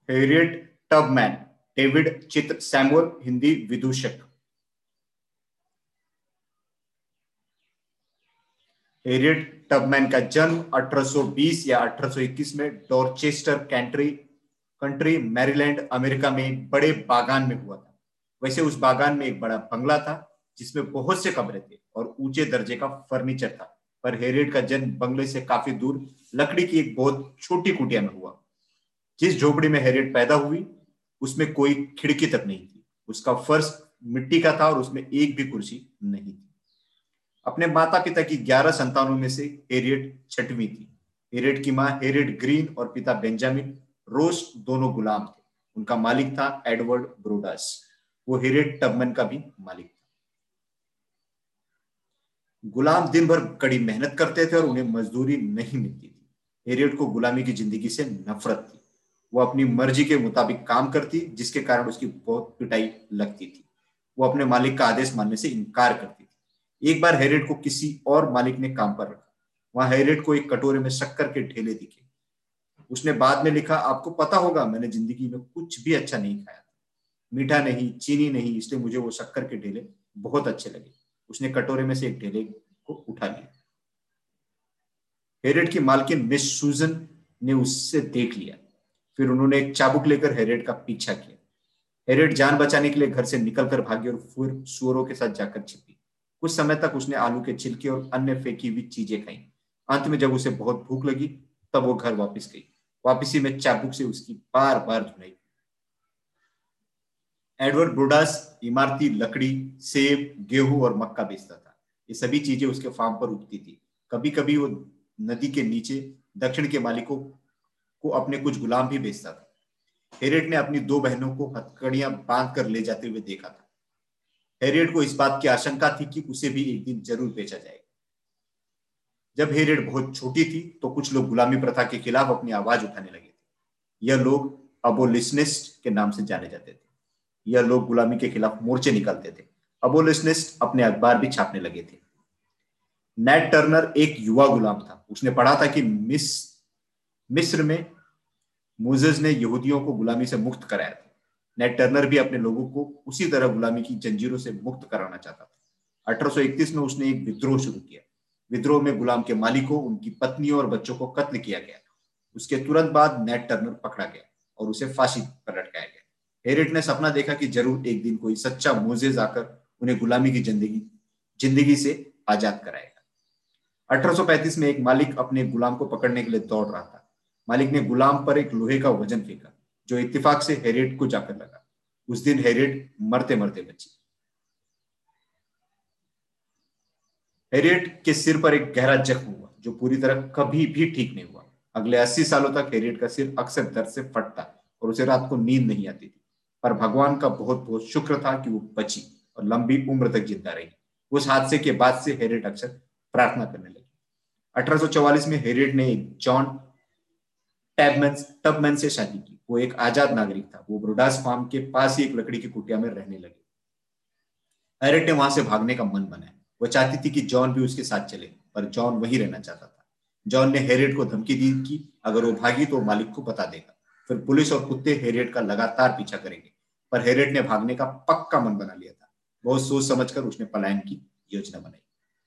Harriet Tubman, David चित्र Samuel, Hindi विदूषक। Harriet Tubman का जन्म 1820 या 1821 में डॉर्चेस्टर कंट्री मैरीलैंड अमेरिका में एक बड़े बागान में हुआ था। वैसे उस बागान में एक बड़ा बंगला था जिसमें बहुत से कमरे थे और ऊंचे दर्जे का फर्नीचर था, पर हैरियट का जन्म बंगले से काफी दूर लकड़ी की एक बहुत छोटी कुटिया में हुआ। जिस झोपड़ी में हैरियट पैदा हुई उसमें कोई खिड़की तक नहीं थी। उसका फर्श मिट्टी का था और उसमें एक भी कुर्सी नहीं थी। अपने माता पिता की 11 संतानों में से हैरियट छठवीं थी। हैरियट की मां हैरियट ग्रीन और पिता बेंजामिन रोस दोनों गुलाम थे। उनका मालिक था एडवर्ड ब्रोडास। वो हैरियट टबमैन का भी मालिक था। गुलाम दिन भर कड़ी मेहनत करते थे और उन्हें मजदूरी नहीं मिलती थी। हैरियट को गुलामी की जिंदगी से नफरत थी। वो अपनी मर्जी के मुताबिक काम करती, जिसके कारण उसकी बहुत पिटाई लगती थी। वो अपने मालिक का आदेश मानने से इनकार करती थी। एक बार हैरियट को किसी और मालिक ने काम पर रखा। वहां हैरियट को एक कटोरे में शक्कर के ढेले दिखे। उसने बाद में लिखा, आपको पता होगा मैंने जिंदगी में कुछ भी अच्छा नहीं खाया था, मीठा नहीं, चीनी नहीं, इसलिए मुझे वो शक्कर के ढेले बहुत अच्छे लगे। उसने कटोरे में से एक ढेले को उठा लिया। हैरियट की मालकिन मिस सूजन ने उससे देख लिया। फिर उन्होंने एक चाबुक लेकर हैरियट का पीछा किया। हैरियट जान बचाने के लिए घर से निकलकर भागी और फिर सुअरों के साथ जाकर छिपी। कुछ समय तक उसने आलू के छिलके और अन्य फेंकी हुई चीजें खाई। अंत में जब उसे बहुत भूख लगी तब वो घर वापस गई। वापसी में चाबुक से उसकी बार बार धुनाई। एडवर्ड ब्रोडास इमारती लकड़ी, सेब, गेहूं और मक्का बेचता था। ये सभी चीजें उसके फार्म पर उगती थी। कभी कभी वो नदी के नीचे दक्षिण के मालिकों को अपने कुछ गुलाम भी बेचता था। हैरियट ने अपनी दो बहनों को हथकड़ियां बांध कर ले जाते हुए देखा था। हैरियट को इस बात की आशंका थी कि उसे भी एक दिन जरूर बेचा जाएगा। जब हैरियट बहुत छोटी थी तो कुछ लोग गुलामी प्रथा के खिलाफ अपनी आवाज उठाने लगे थे। यह लोग अबोलिशनिस्ट के नाम से जाने जाते थे। यह लोग गुलामी के खिलाफ मोर्चे निकालते थे। अबोलिशनिस्ट अपने अखबार भी छापने लगे थे। नेट टर्नर एक युवा गुलाम था। उसने पढ़ा था कि मिस्र में मोजेस ने यहूदियों को गुलामी से मुक्त कराया था। नेट टर्नर भी अपने लोगों को उसी तरह गुलामी की जंजीरों से मुक्त कराना चाहता था। 1831 में उसने एक विद्रोह शुरू किया। विद्रोह में गुलाम के मालिकों, उनकी पत्नियों और बच्चों को कत्ल किया गया। उसके तुरंत बाद नेट टर्नर पकड़ा गया और उसे फांसी पर लटकाया गया। हैरियट ने सपना देखा कि जरूर एक दिन कोई सच्चा मोजेज आकर उन्हें गुलामी की जिंदगी से आजाद कराएगा। 1835 में एक मालिक अपने गुलाम को पकड़ने के लिए दौड़ रहा था। मालिक ने गुलाम पर एक लोहे का वजन फेंका जो इत्तेफाक से हैरियट को जाकर लगा। उस दिन हैरियट मरते मरते बची। हैरियट के सिर पर एक गहरा जख्म हुआ जो पूरी तरह कभी भी ठीक नहीं हुआ। अगले 80 सालों तक हैरियट का सिर अक्सर दर्द से फटता और उसे रात को नींद नहीं आती थी। पर भगवान का बहुत बहुत शुक्र था कि वो बची और लंबी उम्र तक जिंदा रही। उस हादसे के बाद से हैरियट अक्सर प्रार्थना करने लगी। 1844 में हैरियट ने जॉन टबमैन से शादी की। वो एक आजाद नागरिक था। वो ब्रोडास फार्म के पास ही एक लकड़ी की कुटिया में रहने लगे। हैरियट ने वहां से भागने का मन बनाया। वो चाहती थी कि जॉन भी उसके साथ चले, पर जॉन वहीं रहना चाहता था। जॉन ने हैरियट को धमकी दी कि अगर वो भागी तो मालिक को बता देगा। फिर पुलिस और कुत्ते हैरियट का लगातार पीछा करेंगे। पर हैरियट ने भागने का पक्का मन बना लिया था। बहुत सोच समझकर उसने पलायन की योजना बनाई।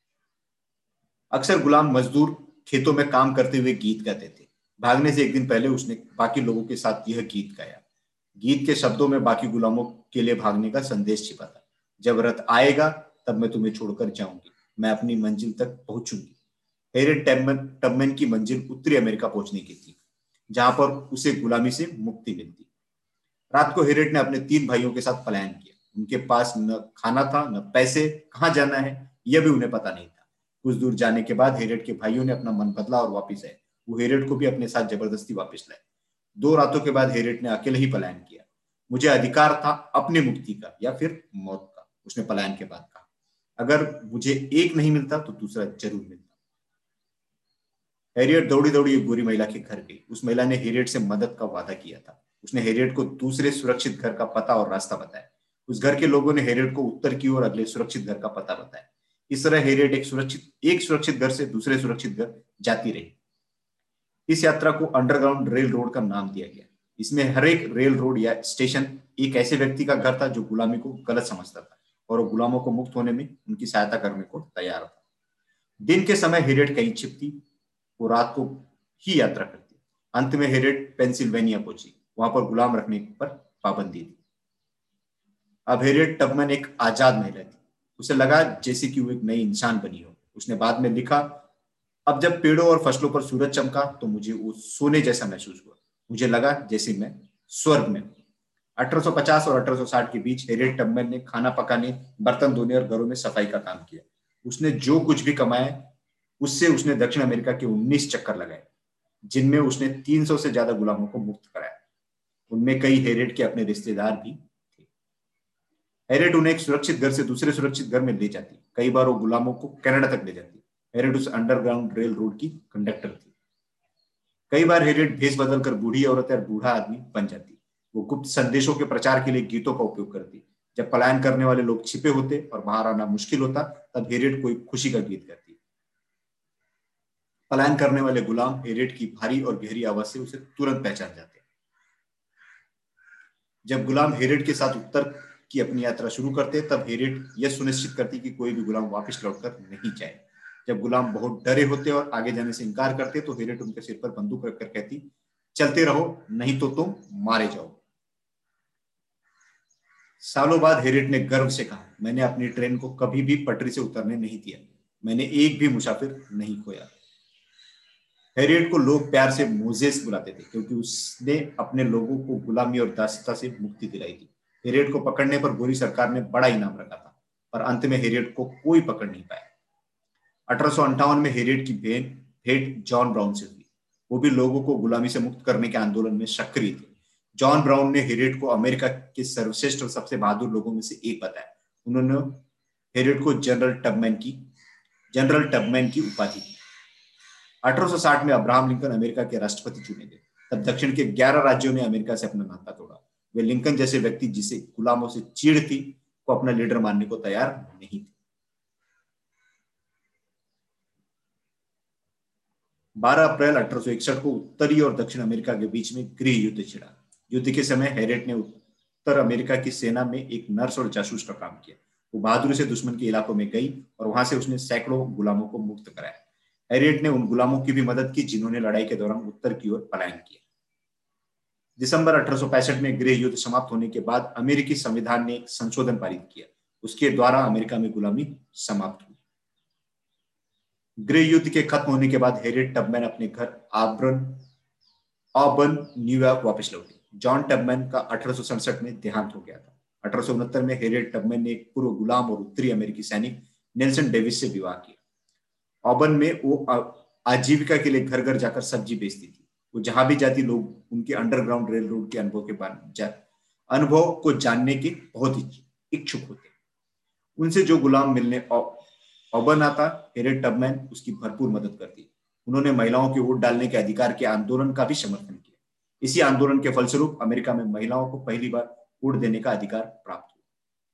अक्सर गुलाम मजदूर खेतों में काम करते हुए गीत गाते थे। भागने से एक दिन पहले उसने बाकी लोगों के साथ यह गीत गाया। गीत के शब्दों में बाकी गुलामों के लिए भागने का संदेश छिपा था। जब रथ आएगा तब मैं तुम्हें छोड़कर जाऊंगी, मैं अपनी मंजिल तक पहुंचूंगी। हैरियट टबमैन की मंजिल उत्तरी अमेरिका पहुंचने की थी, जहां पर उसे गुलामी से मुक्ति मिलती। रात को हैरियट ने अपने 3 भाइयों के साथ पलायन किया। उनके पास न खाना था न पैसे। कहाँ जाना है यह भी उन्हें पता नहीं था। कुछ दूर जाने के बाद हैरियट के भाइयों ने अपना मन बदला और वापस आए। वो हैरियट को भी अपने साथ जबरदस्ती वापस लाए। 2 रातों के बाद हैरियट ने अकेले ही पलायन किया। मुझे अधिकार था अपनी मुक्ति का या फिर मौत का, उसने पलायन के बाद कहा। अगर मुझे एक नहीं मिलता तो दूसरा जरूर मिलता। हैरियट दौड़ी दौड़ी एक गोरी महिला के घर गई। उस महिला ने हैरियट से मदद का वादा किया था। उसने हैरियट को दूसरे सुरक्षित घर का पता और रास्ता बताया। उस घर के लोगों ने हैरियट को उत्तर की ओर अगले सुरक्षित घर का पता बताया। इस तरह हैरियट एक सुरक्षित घर से दूसरे सुरक्षित घर जाती रही। इस यात्रा को अंडरग्राउंड रेल रोड का नाम दिया गया। इसमें हर एक रेल रोड या स्टेशन एक ऐसे व्यक्ति का घर था जो गुलामी को गलत समझता था और वो गुलामों को मुक्त होने में उनकी सहायता करने को तैयार था। दिन के समय हेरेट कहीं छिपती, वो रात को ही यात्रा करती। अंत में हेरेट पेंसिल्वेनिया पहुंची, वहां पर गुलाम रखने पर पाबंदी थी। अब हेरियट टबमन एक आजाद महिला थी। उसे लगा जैसे कि वो एक नई इंसान बनी हो। उसने बाद में लिखा, अब जब पेड़ों और फसलों पर सूरज चमका तो मुझे वो सोने जैसा महसूस हुआ। मुझे लगा जैसे मैं स्वर्ग में हूं। 1850 और 1860 के बीच हेरियट टबमन ने खाना पकाने, बर्तन धोने और घरों में सफाई का काम किया। उसने जो कुछ भी कमाया उससे उसने दक्षिण अमेरिका के 19 चक्कर लगाए, जिनमें उसने 300 से ज्यादा गुलामों को मुक्त कराया। उनमें कई हेरियट के अपने रिश्तेदार भी थे। हेरियट उन्हें एक सुरक्षित घर से दूसरे सुरक्षित घर में ले जाती। कई बार वो गुलामों को कनाडा तक ले जाती। हेरियट उस अंडरग्राउंड रेल रोड की कंडक्टर थी। कई बार हेरियट भेष बदलकर बूढ़ी औरत या बूढ़ा आदमी बन जाती। वो गुप्त संदेशों के प्रचार के लिए गीतों का उपयोग करती। जब पलायन करने वाले लोग छिपे होते और बाहर आना मुश्किल होता, तब हेरियट कोई खुशी का गीत गाती। पलायन करने वाले गुलाम हेरियट की भारी और गहरी आवाज से उसे तुरंत पहचान जाते। जब गुलाम हेरियट के साथ उत्तर की अपनी यात्रा शुरू करते, तब हेरियट यह सुनिश्चित करती कि कोई भी गुलाम वापस लौटकर नहीं जाए। जब गुलाम बहुत डरे होते और आगे जाने से इनकार करते, तो हेरियट उनके सिर पर बंदूक रखकर कहती, चलते रहो, नहीं तो तुम मारे जाओ। सालों बाद हेरियट ने गर्व से कहा, मैंने अपनी ट्रेन को कभी भी पटरी से उतरने नहीं दिया। मैंने एक भी मुसाफिर नहीं खोया। हेरियट को लोग प्यार से मोजेस बुलाते थे, क्योंकि उसने अपने लोगों को गुलामी और दासता से मुक्ति दिलाई थी। हेरियट को पकड़ने पर गोरी सरकार ने बड़ा इनाम रखा था, पर अंत में हेरियट को कोई पकड़ नहीं पाया। 1858 में हेरियट की भेंट जॉन ब्राउन से हुई। वो भी लोगों को गुलामी से मुक्त करने के आंदोलन में सक्रिय थे। जॉन ब्राउन ने हेरियट को अमेरिका के सर्वश्रेष्ठ और सबसे बहादुर लोगों में से एक बताया। उन्होंने हेरियट को जनरल टबमैन की उपाधि दी। 1860 में अब्राहम लिंकन अमेरिका के राष्ट्रपति चुने गए। तब दक्षिण के 11 राज्यों ने अमेरिका से अपना नाता तोड़ा। वे लिंकन जैसे व्यक्ति, जिसे गुलामों से चीड़ थी, को अपना लीडर मानने को तैयार नहीं थे। 12 अप्रैल 1861 को उत्तरी और दक्षिण अमेरिका के बीच में गृह युद्ध छिड़ा। युद्ध के समय हेरियट ने उत्तर अमेरिका की सेना में एक नर्स और जासूस का काम किया। वो बहादुरी से दुश्मन के इलाकों में गई और वहां से उसने सैकड़ों गुलामों को मुक्त कराया। हेरियट ने उन गुलामों की भी मदद की जिन्होंने लड़ाई के दौरान उत्तर की ओर पलायन किया। दिसंबर 1865 में गृह युद्ध समाप्त होने के बाद अमेरिकी संविधान ने एक संशोधन पारित किया। उसके द्वारा अमेरिका में गुलामी समाप्त हुई। गृह युद्ध के खत्म होने के बाद हेरियट टबमैन अपने घर ऑबर्न, न्यूयॉर्क वापस लौटी। जॉन टबमैन का 1867 में देहांत हो गया था। 1869 में हेरियट टबमैन ने एक पूर्व गुलाम और उत्तरी अमेरिकी सैनिक नेल्सन डेविस से विवाह किया। ऑबर्न में वो आजीविका के लिए घर घर जाकर सब्जी बेचती थी। वो जहां भी जाती, लोग उनके अंडरग्राउंड रेल रोड के अनुभव को जानने के बहुत इच्छुक होते। उनसे जो गुलाम मिलने ऑबर्न आता, हेरियट टबमैन उसकी भरपूर मदद करती। उन्होंने महिलाओं के वोट डालने के अधिकार के आंदोलन का भी समर्थन किया। इसी आंदोलन के फलस्वरूप अमेरिका में महिलाओं को पहली बार वोट देने का अधिकार प्राप्त हुआ।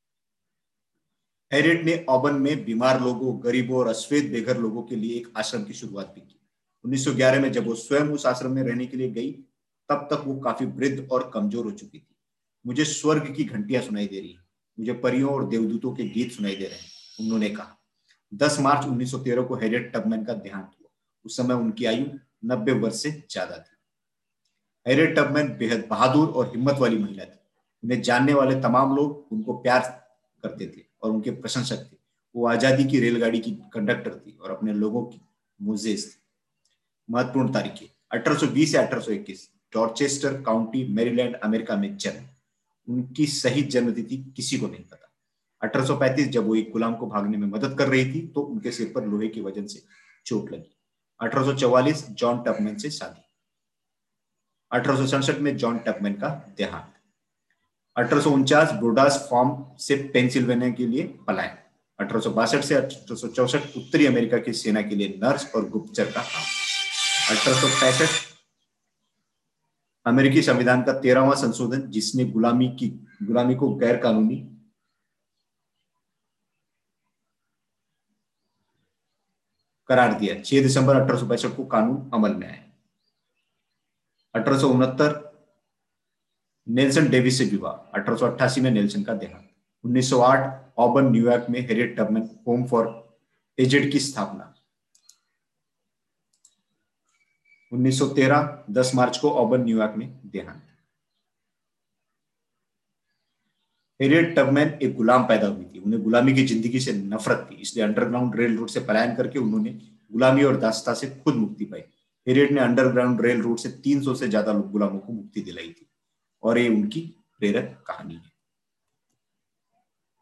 हेरियट ने ऑबर्न में बीमार लोगों, गरीबों और अश्वेत बेघर लोगों के लिए एक आश्रम की शुरुआत भी की। 1911 में जब वो स्वयं उस आश्रम में रहने के लिए गई, तब तक वो काफी वृद्ध और कमजोर हो चुकी थी। मुझे स्वर्ग की घंटियां सुनाई दे रही हैं, मुझे परियों और देवदूतों के गीत सुनाई दे रहे हैं, उन्होंने कहा। 10 मार्च 1913 को हेरियट टबमैन का देहांत हुआ। उस समय उनकी आयु 90 वर्ष से ज्यादा थी। हेरियट टबमैन बेहद बहादुर और हिम्मत वाली महिला थी। उन्हें जानने वाले तमाम लोग उनको प्यार करते थे और उनके प्रशंसक थे। वो आजादी की रेलगाड़ी की कंडक्टर थी और अपने लोगों की मुजेज थी। महत्वपूर्ण तारीखें 1820 या 1821, डॉर्चेस्टर काउंटी, मैरीलैंड, अमेरिका में जन्म। उनकी सही जन्म तिथि किसी को नहीं पता। 1835 जब वो एक गुलाम को भागने में मदद कर रही थी, तो उनके सिर पर लोहे की वजन से चोट लगी। 1844 जॉन टबमैन से शादी। 1867 में जॉन टबमैन का देहांत। 1849 ब्रोडास फार्म से पेंसिल्वेनिया के लिए पलायन। 1862 से 1864 उत्तरी अमेरिका की सेना के लिए नर्स और गुप्तचर का काम। 1865 अमेरिकी संविधान का 13वां संशोधन, जिसने गुलामी को गैर कानूनी करार दिया। 6 दिसंबर 1865 को कानून अमल में आया। 1869 नेल्सन डेविस से विवाह, 1888 में नेल्सन का देहांत। 1908 ऑबर्न न्यूयॉर्क में Harriet Tubman Home for Aged की स्थापना। 1913 10 मार्च को ऑबर्न न्यूयॉर्क में देहांत। हैरियट टबमैन एक गुलाम पैदा हुई थी, उन्हें गुलामी की जिंदगी से नफरत थी, इसलिए अंडरग्राउंड रेल रोड से पलायन करके उन्होंने गुलामी और दासता से खुद मुक्ति पाई। हैरियट ने अंडरग्राउंड रेल रोड से 300 से ज्यादा गुलामों को मुक्ति दिलाई थी और ये उनकी प्रेरक कहानी है।